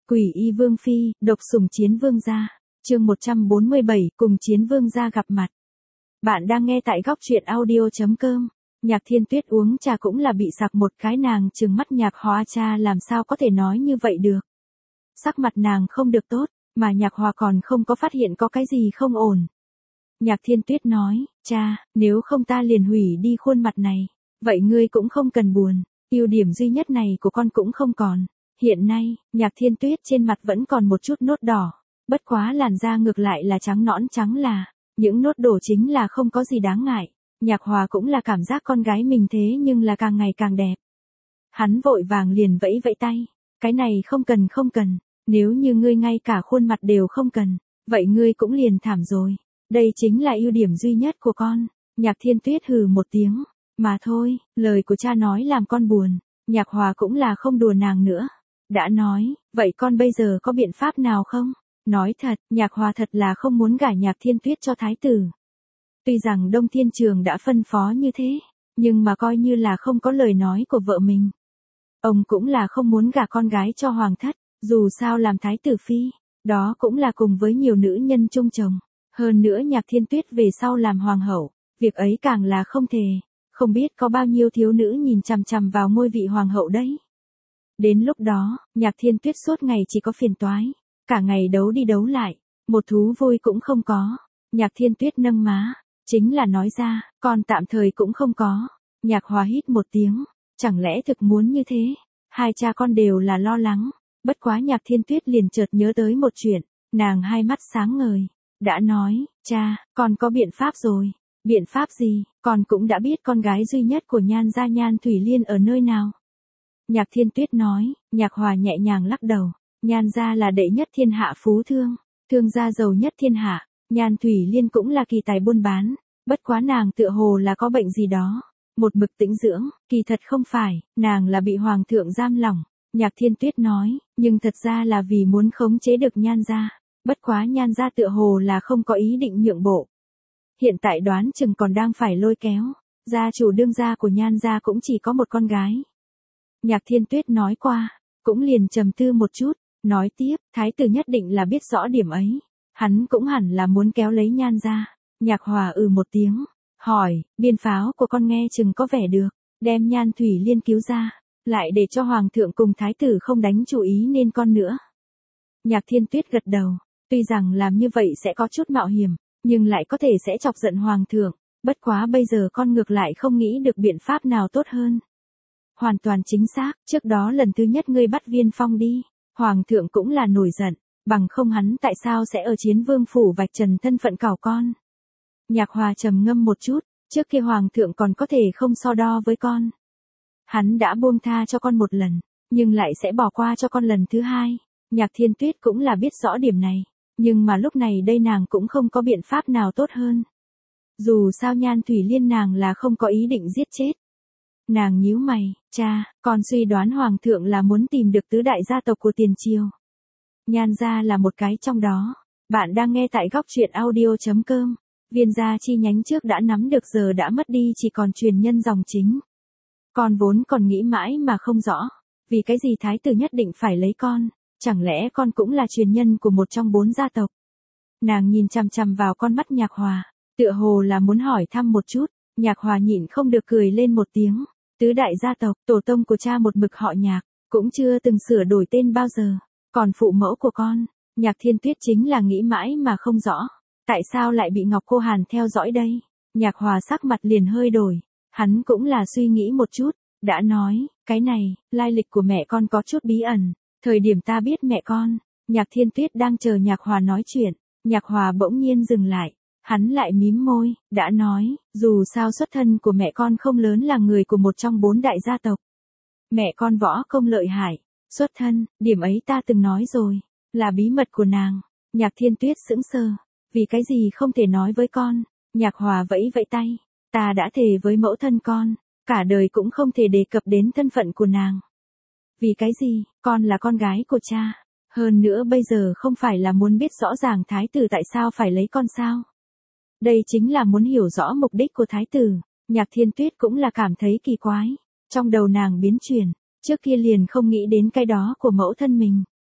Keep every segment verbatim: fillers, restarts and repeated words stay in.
Quỷ y vương phi, độc sủng chiến vương gia. Chương một trăm bốn mươi bảy, cùng chiến vương gia gặp mặt. Bạn đang nghe tại góc truyện audio chấm com. Nhạc Thiên Tuyết uống trà cũng là bị sặc một cái, nàng trừng mắt Nhạc Hòa, cha làm sao có thể nói như vậy được. Sắc mặt nàng không được tốt, mà Nhạc Hòa còn không có phát hiện có cái gì không ổn. Nhạc Thiên Tuyết nói, cha, nếu không ta liền hủy đi khuôn mặt này, vậy ngươi cũng không cần buồn, ưu điểm duy nhất này của con cũng không còn. Hiện nay, Nhạc Thiên Tuyết trên mặt vẫn còn một chút nốt đỏ, bất quá làn da ngược lại là trắng nõn trắng là, những nốt đỏ chính là không có gì đáng ngại. Nhạc Hòa cũng là cảm giác con gái mình thế nhưng là càng ngày càng đẹp. Hắn vội vàng liền vẫy vẫy tay, cái này không cần không cần, nếu như ngươi ngay cả khuôn mặt đều không cần, vậy ngươi cũng liền thảm rồi, đây chính là ưu điểm duy nhất của con. Nhạc Thiên Tuyết hừ một tiếng, mà thôi, lời của cha nói làm con buồn, Nhạc Hòa cũng là không đùa nàng nữa. Đã nói, vậy con bây giờ có biện pháp nào không? Nói thật, Nhạc Hòa thật là không muốn gả Nhạc Thiên Tuyết cho thái tử. Tuy rằng Đông Thiên Trường đã phân phó như thế, nhưng mà coi như là không có lời nói của vợ mình. Ông cũng là không muốn gả con gái cho hoàng thất, dù sao làm thái tử phi, đó cũng là cùng với nhiều nữ nhân chung chồng. Hơn nữa Nhạc Thiên Tuyết về sau làm hoàng hậu, việc ấy càng là không thể, không biết có bao nhiêu thiếu nữ nhìn chằm chằm vào ngôi vị hoàng hậu đấy. Đến lúc đó, Nhạc Thiên Tuyết suốt ngày chỉ có phiền toái, cả ngày đấu đi đấu lại, một thú vui cũng không có. Nhạc Thiên Tuyết nâng má, chính là nói ra, con tạm thời cũng không có. Nhạc Hòa hít một tiếng, chẳng lẽ thực muốn như thế? Hai cha con đều là lo lắng, bất quá Nhạc Thiên Tuyết liền chợt nhớ tới một chuyện, nàng hai mắt sáng ngời, đã nói, cha, con có biện pháp rồi. Biện pháp gì? Con cũng đã biết con gái duy nhất của Nhan gia Nhan Thủy Liên ở nơi nào. Nhạc Thiên Tuyết nói. Nhạc Hòa nhẹ nhàng lắc đầu, Nhan gia là đệ nhất thiên hạ phú thương, thương gia giàu nhất thiên hạ, Nhan Thủy Liên cũng là kỳ tài buôn bán, bất quá nàng tựa hồ là có bệnh gì đó, một mực tĩnh dưỡng, kỳ thật không phải, nàng là bị hoàng thượng giam lỏng. Nhạc Thiên Tuyết nói, nhưng thật ra là vì muốn khống chế được Nhan gia, bất quá Nhan gia tựa hồ là không có ý định nhượng bộ. Hiện tại đoán chừng còn đang phải lôi kéo, gia chủ đương gia của Nhan gia cũng chỉ có một con gái. Nhạc Thiên Tuyết nói qua, cũng liền trầm tư một chút, nói tiếp, thái tử nhất định là biết rõ điểm ấy, hắn cũng hẳn là muốn kéo lấy Nhan gia. Nhạc Hòa ừ một tiếng, hỏi, biên pháo của con nghe chừng có vẻ được, đem Nhan Thủy Liên cứu ra, lại để cho hoàng thượng cùng thái tử không đánh chủ ý nên con nữa. Nhạc Thiên Tuyết gật đầu, tuy rằng làm như vậy sẽ có chút mạo hiểm, nhưng lại có thể sẽ chọc giận hoàng thượng, bất quá bây giờ con ngược lại không nghĩ được biện pháp nào tốt hơn. Hoàn toàn chính xác, trước đó lần thứ nhất ngươi bắt Viên Phong đi, hoàng thượng cũng là nổi giận, bằng không hắn tại sao sẽ ở Chiến Vương phủ vạch trần thân phận cảo con. Nhạc Hòa trầm ngâm một chút, trước kia hoàng thượng còn có thể không so đo với con. Hắn đã buông tha cho con một lần, nhưng lại sẽ bỏ qua cho con lần thứ hai. Nhạc Thiên Tuyết cũng là biết rõ điểm này, nhưng mà lúc này đây nàng cũng không có biện pháp nào tốt hơn. Dù sao Nhan Thủy Liên nàng là không có ý định giết chết. Nàng nhíu mày, cha, con suy đoán hoàng thượng là muốn tìm được tứ đại gia tộc của tiền triều. Nhan gia là một cái trong đó. Bạn đang nghe tại góc truyện audio chấm com. Viên gia chi nhánh trước đã nắm được giờ đã mất đi, chỉ còn truyền nhân dòng chính. Con vốn còn nghĩ mãi mà không rõ, vì cái gì thái tử nhất định phải lấy con, chẳng lẽ con cũng là truyền nhân của một trong bốn gia tộc. Nàng nhìn chằm chằm vào con mắt Nhạc Hòa, tựa hồ là muốn hỏi thăm một chút. Nhạc Hòa nhịn không được cười lên một tiếng. Tứ đại gia tộc, tổ tông của cha một mực họ Nhạc, cũng chưa từng sửa đổi tên bao giờ. Còn phụ mẫu của con, Nhạc Thiên Tuyết chính là nghĩ mãi mà không rõ, tại sao lại bị Ngọc Cô Hàn theo dõi đây. Nhạc Hòa sắc mặt liền hơi đổi, hắn cũng là suy nghĩ một chút, đã nói, cái này, lai lịch của mẹ con có chút bí ẩn, thời điểm ta biết mẹ con. Nhạc Thiên Tuyết đang chờ Nhạc Hòa nói chuyện, Nhạc Hòa bỗng nhiên dừng lại. Hắn lại mím môi, đã nói, dù sao xuất thân của mẹ con không lớn là người của một trong bốn đại gia tộc. Mẹ con võ công lợi hại, xuất thân, điểm ấy ta từng nói rồi, là bí mật của nàng. Nhạc Thiên Tuyết sững sờ, vì cái gì không thể nói với con. Nhạc Hòa vẫy vẫy tay, ta đã thề với mẫu thân con, cả đời cũng không thể đề cập đến thân phận của nàng. Vì cái gì, con là con gái của cha, hơn nữa bây giờ không phải là muốn biết rõ ràng thái tử tại sao phải lấy con sao. Đây chính là muốn hiểu rõ mục đích của thái tử. Nhạc Thiên Tuyết cũng là cảm thấy kỳ quái, trong đầu nàng biến chuyển, trước kia liền không nghĩ đến cái đó của mẫu thân mình.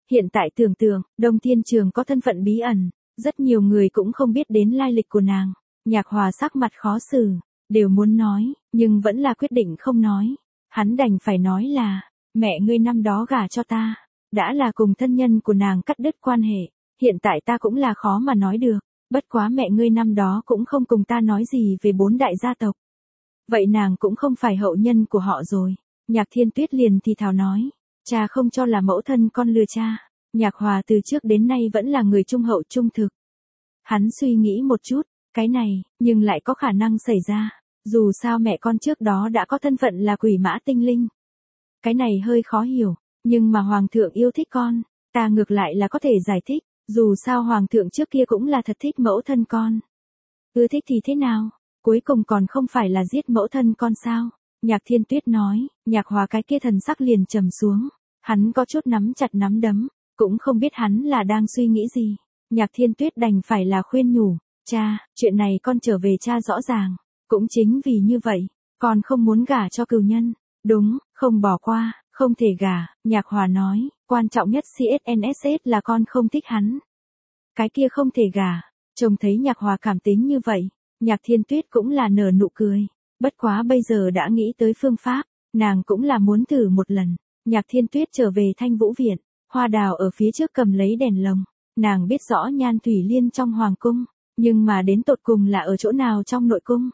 Hiện tại tưởng tượng, Đông Thiên Trường có thân phận bí ẩn, rất nhiều người cũng không biết đến lai lịch của nàng. Nhạc Hòa sắc mặt khó xử, đều muốn nói, nhưng vẫn là quyết định không nói. Hắn đành phải nói là, mẹ ngươi năm đó gả cho ta, đã là cùng thân nhân của nàng cắt đứt quan hệ, hiện tại ta cũng là khó mà nói được, bất quá mẹ ngươi năm đó cũng không cùng ta nói gì về bốn đại gia tộc. Vậy nàng cũng không phải hậu nhân của họ rồi. Nhạc Thiên Tuyết liền thì thào nói, cha không cho là mẫu thân con lừa cha. Nhạc Hòa từ trước đến nay vẫn là người trung hậu trung thực. Hắn suy nghĩ một chút, cái này, nhưng lại có khả năng xảy ra. Dù sao mẹ con trước đó đã có thân phận là quỷ mã tinh linh. Cái này hơi khó hiểu, nhưng mà Hoàng thượng yêu thích con, ta ngược lại là có thể giải thích. Dù sao Hoàng thượng trước kia cũng là thật thích mẫu thân con. Ưa thích thì thế nào? Cuối cùng còn không phải là giết mẫu thân con sao? Nhạc Thiên Tuyết nói, Nhạc Hòa cái kia thần sắc liền trầm xuống. Hắn có chút nắm chặt nắm đấm, cũng không biết hắn là đang suy nghĩ gì. Nhạc Thiên Tuyết đành phải là khuyên nhủ, cha, chuyện này con trở về cha rõ ràng. Cũng chính vì như vậy, con không muốn gả cho cừu nhân. Đúng, không bỏ qua, không thể gả. Nhạc Hòa nói, quan trọng nhất xê ét en ét ét là con không thích hắn. Cái kia không thể gả. Trông thấy Nhạc Hòa cảm tính như vậy, Nhạc Thiên Tuyết cũng là nở nụ cười. Bất quá bây giờ đã nghĩ tới phương pháp, nàng cũng là muốn thử một lần. Nhạc Thiên Tuyết trở về Thanh Vũ Viện, Hoa Đào ở phía trước cầm lấy đèn lồng. Nàng biết rõ Nhan Thủy Liên trong hoàng cung, nhưng mà đến tột cùng là ở chỗ nào trong nội cung.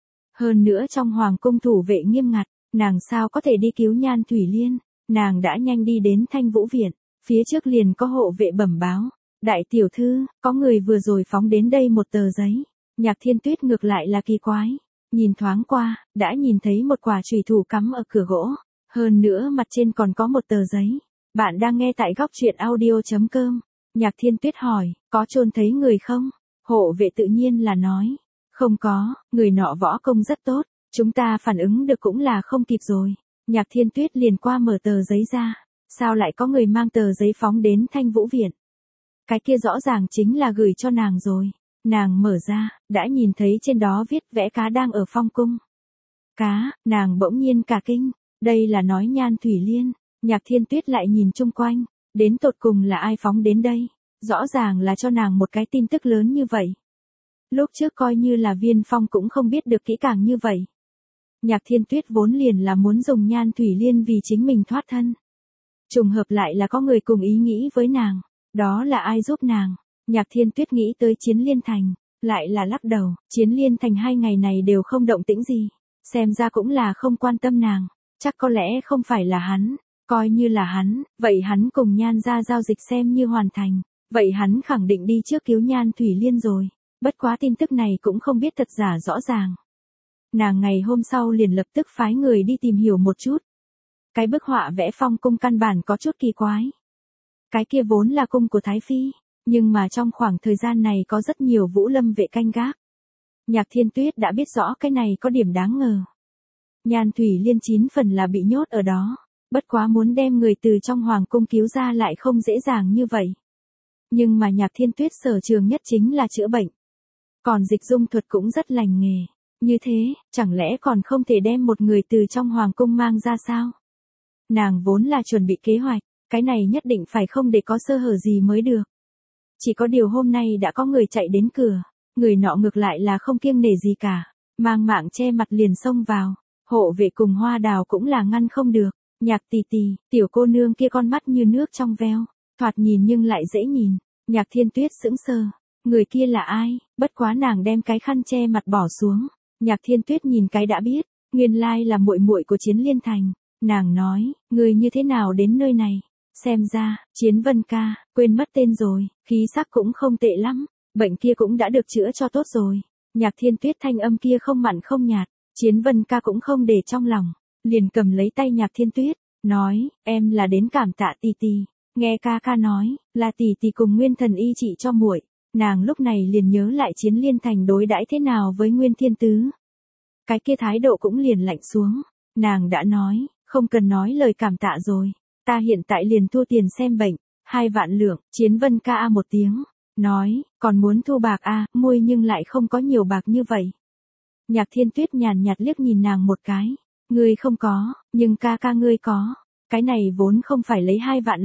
Hơn nữa trong hoàng cung thủ vệ nghiêm ngặt, nàng sao có thể đi cứu Nhan Thủy Liên. Nàng đã nhanh đi đến Thanh Vũ Viện, phía trước liền có hộ vệ bẩm báo. Đại tiểu thư, có người vừa rồi phóng đến đây một tờ giấy. Nhạc Thiên Tuyết ngược lại là kỳ quái. Nhìn thoáng qua, đã nhìn thấy một quả chùy thủ cắm ở cửa gỗ. Hơn nữa mặt trên còn có một tờ giấy. Bạn đang nghe tại góc truyện audio chấm com. Nhạc Thiên Tuyết hỏi, có chôn thấy người không? Hộ vệ tự nhiên là nói. Không có, người nọ võ công rất tốt. Chúng ta phản ứng được cũng là không kịp rồi. Nhạc Thiên Tuyết liền qua mở tờ giấy ra. Sao lại có người mang tờ giấy phóng đến Thanh Vũ Viện? Cái kia rõ ràng chính là gửi cho nàng rồi. Nàng mở ra, đã nhìn thấy trên đó viết vẽ cá đang ở phong cung. Cá, nàng bỗng nhiên cả kinh. Đây là nói Nhan Thủy Liên. Nhạc Thiên Tuyết lại nhìn chung quanh. Đến tột cùng là ai phóng đến đây? Rõ ràng là cho nàng một cái tin tức lớn như vậy. Lúc trước coi như là Viên Phong cũng không biết được kỹ càng như vậy. Nhạc Thiên Tuyết vốn liền là muốn dùng Nhan Thủy Liên vì chính mình thoát thân. Trùng hợp lại là có người cùng ý nghĩ với nàng. Đó là ai giúp nàng? Nhạc Thiên Tuyết nghĩ tới Chiến Liên Thành, lại là lắc đầu. Chiến Liên Thành hai ngày này đều không động tĩnh gì. Xem ra cũng là không quan tâm nàng. Chắc có lẽ không phải là hắn. Coi như là hắn, vậy hắn cùng Nhan ra giao dịch xem như hoàn thành. Vậy hắn khẳng định đi trước cứu Nhan Thủy Liên rồi. Bất quá tin tức này cũng không biết thật giả rõ ràng. Nàng ngày hôm sau liền lập tức phái người đi tìm hiểu một chút. Cái bức họa vẽ phong cung căn bản có chút kỳ quái. Cái kia vốn là cung của Thái Phi, nhưng mà trong khoảng thời gian này có rất nhiều vũ lâm vệ canh gác. Nhạc Thiên Tuyết đã biết rõ cái này có điểm đáng ngờ. Nhan Thủy Liên chín phần là bị nhốt ở đó, bất quá muốn đem người từ trong hoàng cung cứu ra lại không dễ dàng như vậy. Nhưng mà Nhạc Thiên Tuyết sở trường nhất chính là chữa bệnh. Còn dịch dung thuật cũng rất lành nghề. Như thế, chẳng lẽ còn không thể đem một người từ trong hoàng cung mang ra sao? Nàng vốn là chuẩn bị kế hoạch, cái này nhất định phải không để có sơ hở gì mới được. Chỉ có điều hôm nay đã có người chạy đến cửa, người nọ ngược lại là không kiêng nể gì cả, mang mạng che mặt liền xông vào, hộ vệ cùng Hoa Đào cũng là ngăn không được. Nhạc tỷ tỷ, tiểu cô nương kia con mắt như nước trong veo, thoạt nhìn nhưng lại dễ nhìn. Nhạc Thiên Tuyết sững sờ, người kia là ai? Bất quá nàng đem cái khăn che mặt bỏ xuống. Nhạc Thiên Tuyết nhìn cái đã biết, nguyên lai là muội muội của Chiến Liên Thành. Nàng nói, người như thế nào đến nơi này? Xem ra, Chiến Vân ca, quên mất tên rồi, khí sắc cũng không tệ lắm, bệnh kia cũng đã được chữa cho tốt rồi. Nhạc Thiên Tuyết thanh âm kia không mặn không nhạt, Chiến Vân ca cũng không để trong lòng, liền cầm lấy tay Nhạc Thiên Tuyết, nói, em là đến cảm tạ tỷ tỷ, nghe ca ca nói, là tỷ tỷ cùng Nguyên Thần y trị cho muội. Nàng lúc này liền nhớ lại Chiến Liên Thành đối đãi thế nào với Nguyên Thiên Tứ. Cái kia thái độ cũng liền lạnh xuống, nàng đã nói, không cần nói lời cảm tạ rồi, ta hiện tại liền thua tiền xem bệnh, hai vạn lượng. Chiến Vân ca a một tiếng, nói, còn muốn thu bạc a, à, muôi nhưng lại không có nhiều bạc như vậy. Nhạc Thiên Tuyết nhàn nhạt liếc nhìn nàng một cái, ngươi không có, nhưng ca ca ngươi có, cái này vốn không phải lấy hai vạn lượng,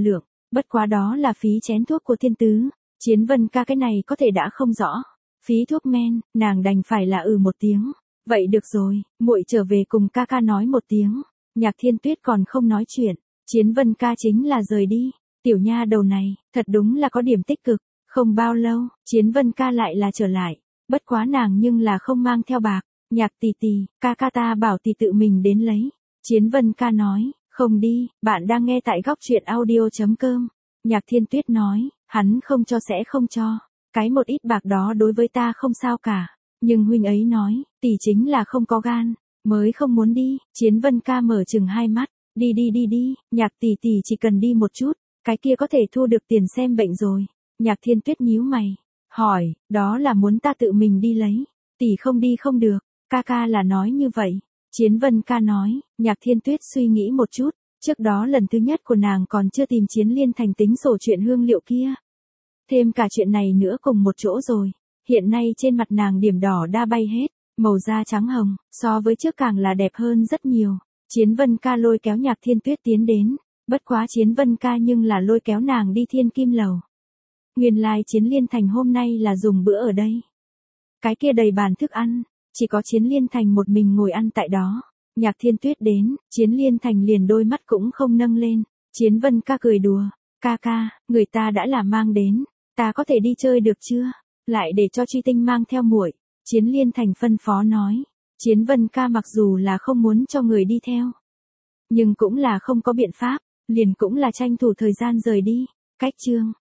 Bất quá đó là phí chén thuốc của thiên tứ. Chiến Vân ca cái này có thể đã không rõ. Phí thuốc men, nàng đành phải là ừ một tiếng. Vậy được rồi, muội trở về cùng ca ca nói một tiếng. Nhạc Thiên Tuyết còn không nói chuyện. Chiến Vân ca chính là rời đi. Tiểu nha đầu này, thật đúng là có điểm tích cực. Không bao lâu, Chiến Vân ca lại là trở lại. Bất quá nàng nhưng là không mang theo bạc. Nhạc tỷ tỷ, ca ca ta bảo tỷ tự mình đến lấy. Chiến Vân ca nói, không đi, bạn đang nghe tại góc truyện audio.com. Nhạc Thiên Tuyết nói, hắn không cho sẽ không cho. Cái một ít bạc đó đối với ta không sao cả. Nhưng huynh ấy nói, tỷ chính là không có gan, mới không muốn đi. Chiến Vân ca mở chừng hai mắt, đi đi đi đi, Nhạc tỷ tỷ chỉ cần đi một chút, cái kia có thể thu được tiền xem bệnh rồi. Nhạc Thiên Tuyết nhíu mày, hỏi, đó là muốn ta tự mình đi lấy, tỷ không đi không được, ca ca là nói như vậy. Chiến Vân ca nói, Nhạc Thiên Tuyết suy nghĩ một chút, trước đó lần thứ nhất của nàng còn chưa tìm Chiến Liên Thành tính sổ chuyện hương liệu kia. Thêm cả chuyện này nữa cùng một chỗ rồi, hiện nay trên mặt nàng điểm đỏ đã bay hết, màu da trắng hồng, so với trước càng là đẹp hơn rất nhiều. Chiến Vân ca lôi kéo Nhạc Thiên Tuyết tiến đến, bất quá Chiến Vân ca nhưng là lôi kéo nàng đi Thiên Kim Lầu. Nguyên lai Chiến Liên Thành hôm nay là dùng bữa ở đây. Cái kia đầy bàn thức ăn, chỉ có Chiến Liên Thành một mình ngồi ăn tại đó. Nhạc Thiên Tuyết đến, Chiến Liên Thành liền đôi mắt cũng không nâng lên. Chiến Vân ca cười đùa, ca ca, người ta đã là mang đến, ta có thể đi chơi được chưa? Lại để cho Truy Tinh mang theo muội. Chiến Liên Thành phân phó nói. Chiến Vân ca mặc dù là không muốn cho người đi theo, nhưng cũng là không có biện pháp, liền cũng là tranh thủ thời gian rời đi. Cách chương